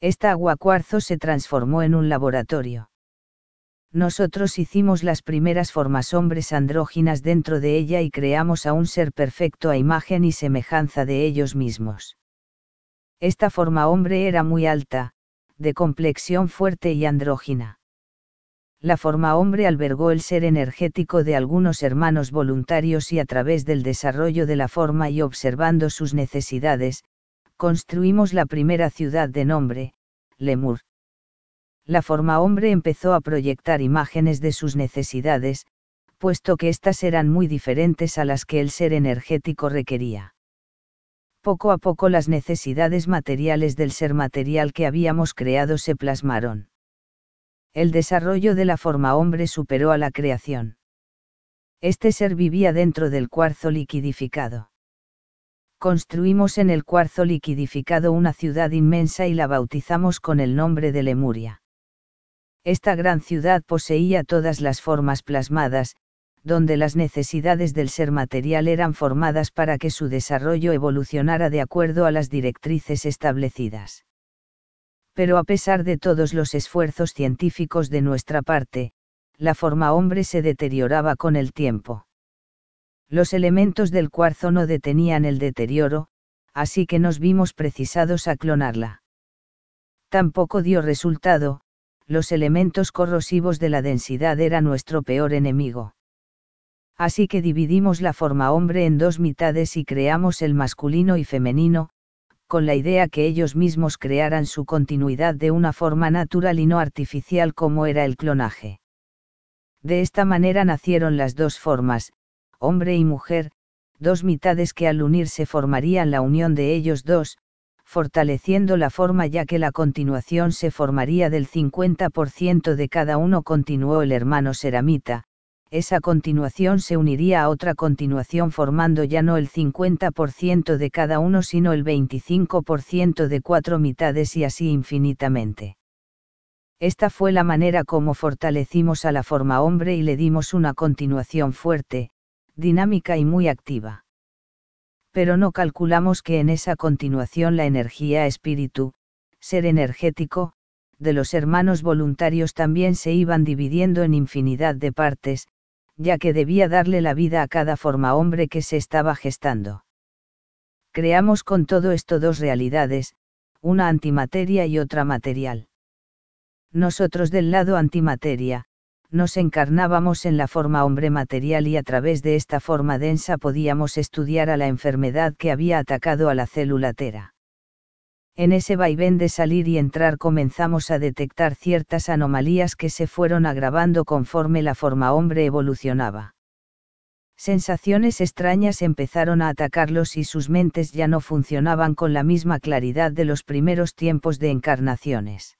Esta agua cuarzo se transformó en un laboratorio. Nosotros hicimos las primeras formas hombres andróginas dentro de ella y creamos a un ser perfecto a imagen y semejanza de ellos mismos. Esta forma hombre era muy alta, de complexión fuerte y andrógina. La forma hombre albergó el ser energético de algunos hermanos voluntarios y a través del desarrollo de la forma y observando sus necesidades, construimos la primera ciudad de nombre, Lemur. La forma hombre empezó a proyectar imágenes de sus necesidades, puesto que éstas eran muy diferentes a las que el ser energético requería. Poco a poco las necesidades materiales del ser material que habíamos creado se plasmaron. El desarrollo de la forma hombre superó a la creación. Este ser vivía dentro del cuarzo liquidificado. Construimos en el cuarzo liquidificado una ciudad inmensa y la bautizamos con el nombre de Lemuria. Esta gran ciudad poseía todas las formas plasmadas, donde las necesidades del ser material eran formadas para que su desarrollo evolucionara de acuerdo a las directrices establecidas. Pero a pesar de todos los esfuerzos científicos de nuestra parte, la forma hombre se deterioraba con el tiempo. Los elementos del cuarzo no detenían el deterioro, así que nos vimos precisados a clonarla. Tampoco dio resultado. Los elementos corrosivos de la densidad era nuestro peor enemigo. Así que dividimos la forma hombre en dos mitades y creamos el masculino y femenino, con la idea que ellos mismos crearan su continuidad de una forma natural y no artificial como era el clonaje. De esta manera nacieron las dos formas, hombre y mujer, dos mitades que al unirse formarían la unión de ellos dos, fortaleciendo la forma ya que la continuación se formaría del 50% de cada uno, continuó el hermano Seramita. Esa continuación se uniría a otra continuación formando ya no el 50% de cada uno sino el 25% de cuatro mitades y así infinitamente. Esta fue la manera como fortalecimos a la forma hombre y le dimos una continuación fuerte, dinámica y muy activa. Pero no calculamos que en esa continuación la energía espíritu, ser energético, de los hermanos voluntarios también se iban dividiendo en infinidad de partes, ya que debía darle la vida a cada forma hombre que se estaba gestando. Creamos con todo esto dos realidades, una antimateria y otra material. Nosotros del lado antimateria, nos encarnábamos en la forma hombre material y a través de esta forma densa podíamos estudiar a la enfermedad que había atacado a la célula tera. En ese vaivén de salir y entrar comenzamos a detectar ciertas anomalías que se fueron agravando conforme la forma hombre evolucionaba. Sensaciones extrañas empezaron a atacarlos y sus mentes ya no funcionaban con la misma claridad de los primeros tiempos de encarnaciones.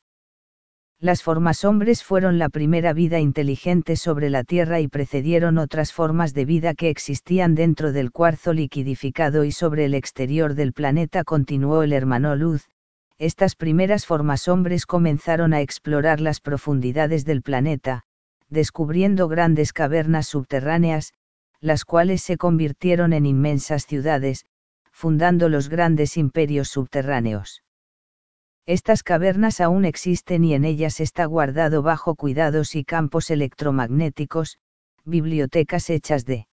Las formas hombres fueron la primera vida inteligente sobre la Tierra y precedieron otras formas de vida que existían dentro del cuarzo liquidificado y sobre el exterior del planeta, continuó el hermano Luz. Estas primeras formas hombres comenzaron a explorar las profundidades del planeta, descubriendo grandes cavernas subterráneas, las cuales se convirtieron en inmensas ciudades, fundando los grandes imperios subterráneos. Estas cavernas aún existen y en ellas está guardado bajo cuidados y campos electromagnéticos, bibliotecas hechas de